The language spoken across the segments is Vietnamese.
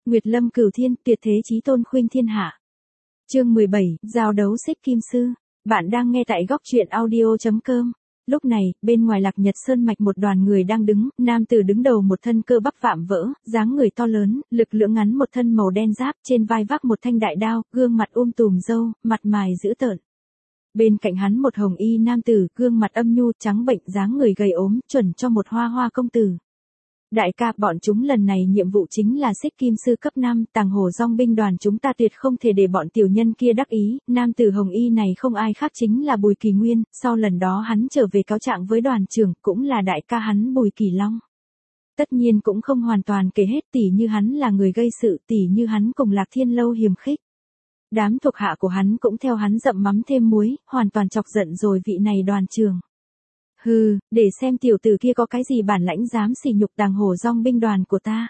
Nguyệt lâm cửu thiên, tuyệt thế chí tôn khuynh thiên hạ. Chương 17, giao đấu xích kim sư. Bạn đang nghe tại góc truyện audio.com. Lúc này, bên ngoài Lạc Nhật Sơn mạch một đoàn người đang đứng, nam tử đứng đầu một thân cơ bắp vạm vỡ, dáng người to lớn, lực lưỡng ngắn một thân màu đen giáp, trên vai vác một thanh đại đao, gương mặt tùm râu, mặt mày dữ tợn. Bên cạnh hắn một hồng y nam tử, gương mặt âm nhu, trắng bệnh, dáng người gầy ốm, chuẩn cho một hoa hoa công tử. Đại ca, bọn chúng lần này nhiệm vụ chính là xích kim sư cấp 5, Tàng Hổ Dong binh đoàn chúng ta tuyệt không thể để bọn tiểu nhân kia đắc ý, nam tử hồng y này không ai khác chính là Bùi Kỳ Nguyên, sau lần đó hắn trở về cáo trạng với đoàn trưởng, cũng là đại ca hắn Bùi Kỳ Long. Tất nhiên cũng không hoàn toàn kể hết, tỉ như hắn là người gây sự, tỉ như hắn cùng Lạc Thiên Lâu hiềm khích. Đám thuộc hạ của hắn cũng theo hắn dậm mắm thêm muối, hoàn toàn chọc giận rồi vị này đoàn trưởng. Hừ, để xem tiểu tử kia có cái gì bản lãnh dám sỉ nhục Tàng Hổ Dong binh đoàn của ta.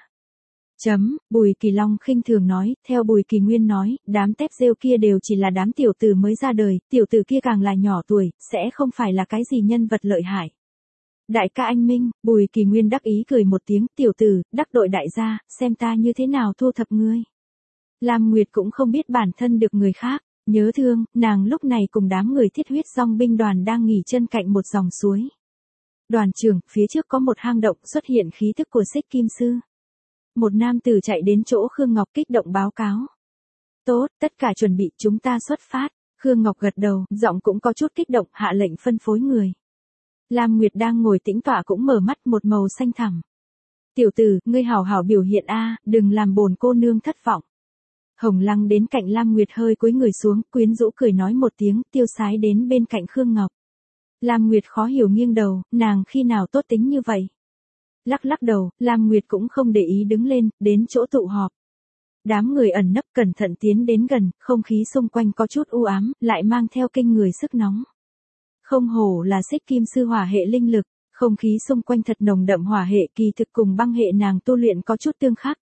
Bùi Kỳ Long khinh thường nói, theo Bùi Kỳ Nguyên nói, đám tép rêu kia đều chỉ là đám tiểu tử mới ra đời, tiểu tử kia càng là nhỏ tuổi, sẽ không phải là cái gì nhân vật lợi hại. Đại ca anh minh, Bùi Kỳ Nguyên đắc ý cười một tiếng, tiểu tử, đắc đội đại gia, xem ta như thế nào thu thập ngươi. Lam Nguyệt cũng không biết bản thân được người khác. Nhớ thương, nàng lúc này cùng đám người Thiết Huyết Dong binh đoàn đang nghỉ chân cạnh một dòng suối. Đoàn trưởng, phía trước có một hang động, xuất hiện khí tức của xích kim sư. Một nam tử chạy đến chỗ Khương Ngọc kích động báo cáo. Tốt, tất cả chuẩn bị, chúng ta xuất phát. Khương Ngọc gật đầu, giọng cũng có chút kích động, hạ lệnh phân phối người. Lam Nguyệt đang ngồi tĩnh tọa cũng mở mắt một màu xanh thẳm. Tiểu tử, ngươi hảo hảo biểu hiện a, đừng làm bổn cô nương thất vọng. Hồng Lăng đến cạnh Lam Nguyệt hơi cúi người xuống, quyến rũ cười nói một tiếng, tiêu sái đến bên cạnh Khương Ngọc. Lam Nguyệt khó hiểu nghiêng đầu, nàng khi nào tốt tính như vậy? Lắc lắc đầu, Lam Nguyệt cũng không để ý đứng lên, đến chỗ tụ họp. Đám người ẩn nấp cẩn thận tiến đến gần, không khí xung quanh có chút u ám, lại mang theo kinh người sức nóng. Không hổ là xích kim sư hỏa hệ linh lực, không khí xung quanh thật nồng đậm hỏa hệ, kỳ thực cùng băng hệ nàng tu luyện có chút tương khắc.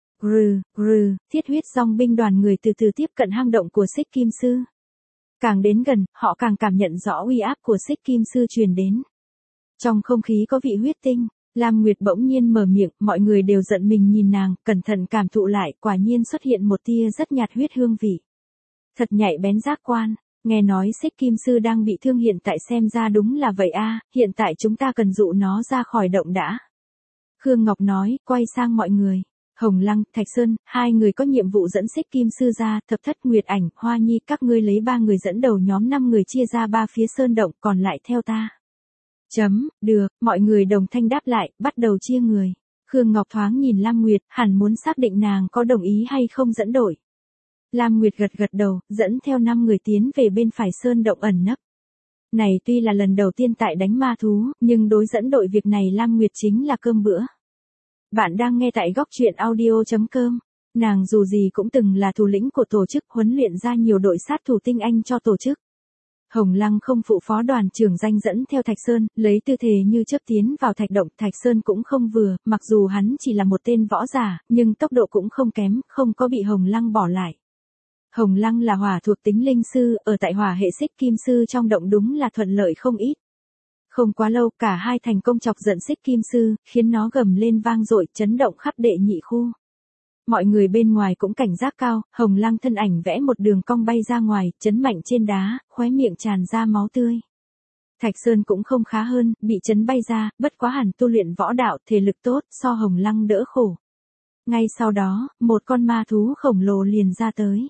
Thiết Huyết Dong binh đoàn người từ từ tiếp cận hang động của xích kim sư. Càng đến gần, họ càng cảm nhận rõ uy áp của xích kim sư truyền đến. Trong không khí có vị huyết tinh, Lam Nguyệt bỗng nhiên mở miệng, mọi người đều giận mình nhìn nàng, cẩn thận cảm thụ lại, quả nhiên xuất hiện một tia rất nhạt huyết hương vị. Thật nhạy bén giác quan, nghe nói xích kim sư đang bị thương, hiện tại xem ra đúng là vậy a, hiện tại chúng ta cần dụ nó ra khỏi động đã. Khương Ngọc nói, quay sang mọi người. Hồng Lăng, Thạch Sơn, hai người có nhiệm vụ dẫn xích kim sư ra, Thập Thất, Nguyệt Ảnh, Hoa Nhi, các ngươi lấy 3 người dẫn đầu nhóm 5 người chia ra 3 phía sơn động, còn lại theo ta. Được, mọi người đồng thanh đáp lại, bắt đầu chia người. Khương Ngọc thoáng nhìn Lam Nguyệt, hẳn muốn xác định nàng có đồng ý hay không dẫn đội. Lam Nguyệt gật gật đầu, dẫn theo 5 người tiến về bên phải sơn động ẩn nấp. Này tuy là lần đầu tiên tại đánh ma thú, nhưng đối dẫn đội việc này Lam Nguyệt chính là cơm bữa. Bạn đang nghe tại góc truyện audio.com. Nàng dù gì cũng từng là thủ lĩnh của tổ chức, huấn luyện ra nhiều đội sát thủ tinh anh cho tổ chức. Hồng Lăng không phụ phó đoàn trưởng danh dẫn theo Thạch Sơn, lấy tư thế như chớp tiến vào thạch động. Thạch Sơn cũng không vừa, mặc dù hắn chỉ là một tên võ giả, nhưng tốc độ cũng không kém, không có bị Hồng Lăng bỏ lại. Hồng Lăng là hỏa thuộc tính linh sư, ở tại hỏa hệ xích kim sư trong động đúng là thuận lợi không ít. Không quá lâu, cả hai thành công chọc giận xích kim sư, khiến nó gầm lên vang dội, chấn động khắp đệ nhị khu. Mọi người bên ngoài cũng cảnh giác cao, Hồng Lăng thân ảnh vẽ một đường cong bay ra ngoài, chấn mạnh trên đá, khóe miệng tràn ra máu tươi. Thạch Sơn cũng không khá hơn, bị chấn bay ra, bất quá hẳn tu luyện võ đạo, thể lực tốt, so Hồng Lăng đỡ khổ. Ngay sau đó, một con ma thú khổng lồ liền ra tới.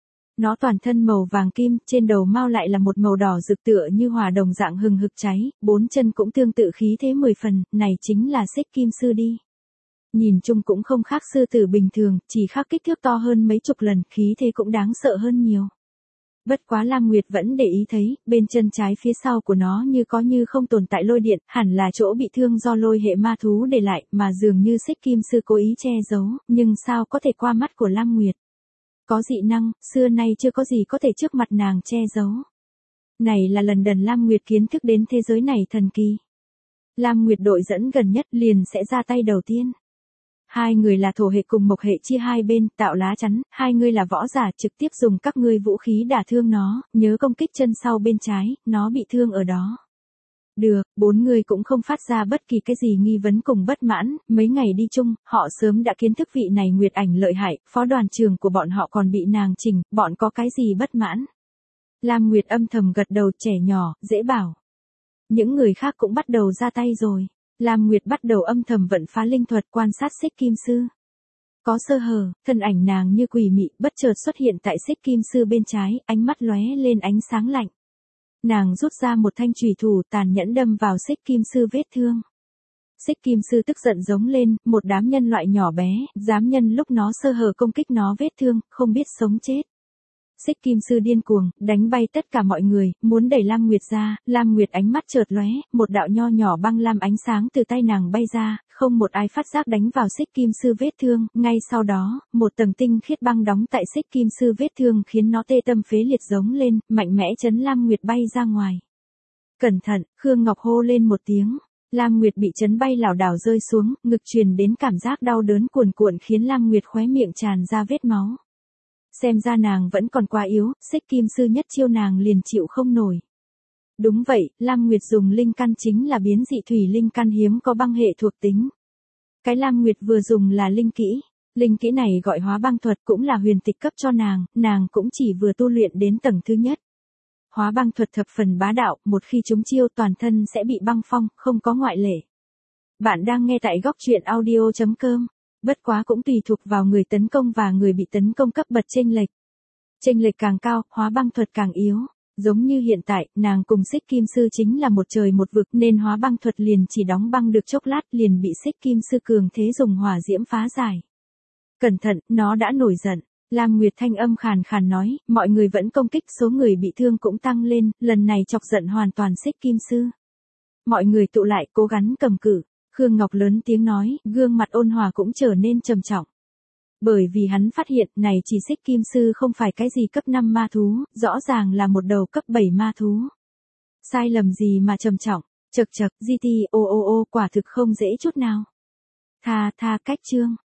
Nó toàn thân màu vàng kim, trên đầu mao lại là một màu đỏ rực tựa như hỏa đồng dạng hừng hực cháy, 4 chân cũng tương tự khí thế 10 phần, này chính là xích kim sư đi. Nhìn chung cũng không khác sư tử bình thường, chỉ khác kích thước to hơn mấy chục lần, khí thế cũng đáng sợ hơn nhiều. Bất quá Lam Nguyệt vẫn để ý thấy, bên chân trái phía sau của nó như không tồn tại lôi điện, hẳn là chỗ bị thương do lôi hệ ma thú để lại, mà dường như xích kim sư cố ý che giấu, nhưng sao có thể qua mắt của Lam Nguyệt. Có dị năng, xưa nay chưa có gì có thể trước mặt nàng che giấu. Này là lần đầu Lam Nguyệt kiến thức đến thế giới này thần kỳ. Lam Nguyệt đội dẫn gần nhất liền sẽ ra tay đầu tiên. Hai người là thổ hệ cùng mộc hệ chia hai bên, tạo lá chắn, hai người là võ giả trực tiếp dùng các ngươi vũ khí đả thương nó, nhớ công kích chân sau bên trái, nó bị thương ở đó. Được, bốn người cũng không phát ra bất kỳ cái gì nghi vấn cùng bất mãn, mấy ngày đi chung, họ sớm đã kiến thức vị này Nguyệt Ảnh lợi hại, phó đoàn trưởng của bọn họ còn bị nàng chỉnh, bọn có cái gì bất mãn. Lam Nguyệt âm thầm gật đầu, trẻ nhỏ, dễ bảo. Những người khác cũng bắt đầu ra tay rồi. Lam Nguyệt bắt đầu âm thầm vận phá linh thuật quan sát Xích Kim Sư. Có sơ hở, thân ảnh nàng như quỷ mị, bất chợt xuất hiện tại Xích Kim Sư bên trái, ánh mắt lóe lên ánh sáng lạnh. Nàng rút ra một thanh chùy thủ tàn nhẫn đâm vào Xích Kim Sư vết thương. Xích Kim Sư tức giận giống lên, một đám nhân loại nhỏ bé, dám nhân lúc nó sơ hở công kích nó vết thương, không biết sống chết. Xích Kim Sư điên cuồng, đánh bay tất cả mọi người, muốn đẩy Lam Nguyệt ra, Lam Nguyệt ánh mắt chợt lóe, một đạo nho nhỏ băng lam ánh sáng từ tay nàng bay ra, không một ai phát giác đánh vào Xích Kim Sư vết thương, ngay sau đó, một tầng tinh khiết băng đóng tại Xích Kim Sư vết thương khiến nó tê tâm phế liệt giống lên, mạnh mẽ chấn Lam Nguyệt bay ra ngoài. Cẩn thận, Khương Ngọc hô lên một tiếng. Lam Nguyệt bị chấn bay lảo đảo rơi xuống, ngực truyền đến cảm giác đau đớn cuồn cuộn khiến Lam Nguyệt khóe miệng tràn ra vết máu. Xem ra nàng vẫn còn quá yếu, Xích Kim Sư nhất chiêu nàng liền chịu không nổi. Đúng vậy, Lam Nguyệt dùng linh căn chính là biến dị thủy linh căn hiếm có băng hệ thuộc tính. Cái Lam Nguyệt vừa dùng là linh kỹ. Linh kỹ này gọi hóa băng thuật cũng là huyền tịch cấp cho nàng cũng chỉ vừa tu luyện đến tầng thứ nhất. Hóa băng thuật thập phần bá đạo, một khi trúng chiêu toàn thân sẽ bị băng phong, không có ngoại lệ. Bạn đang nghe tại góc truyện audio.com. Bất quá cũng tùy thuộc vào người tấn công và người bị tấn công cấp bậc chênh lệch. Chênh lệch càng cao, hóa băng thuật càng yếu. Giống như hiện tại, nàng cùng Xích Kim Sư chính là một trời một vực nên hóa băng thuật liền chỉ đóng băng được chốc lát liền bị Xích Kim Sư cường thế dùng hỏa diễm phá giải. Cẩn thận, nó đã nổi giận. Lam Nguyệt thanh âm khàn khàn nói, mọi người vẫn công kích, số người bị thương cũng tăng lên, lần này chọc giận hoàn toàn Xích Kim Sư. Mọi người tụ lại, cố gắng cầm cự. Khương Ngọc lớn tiếng nói, gương mặt ôn hòa cũng trở nên trầm trọng. Bởi vì hắn phát hiện, này chỉ Xích Kim Sư không phải cái gì cấp 5 ma thú, rõ ràng là một đầu cấp 7 ma thú. Sai lầm gì mà trầm trọng, chậc chậc, GT, quả thực không dễ chút nào. Tha cách chương.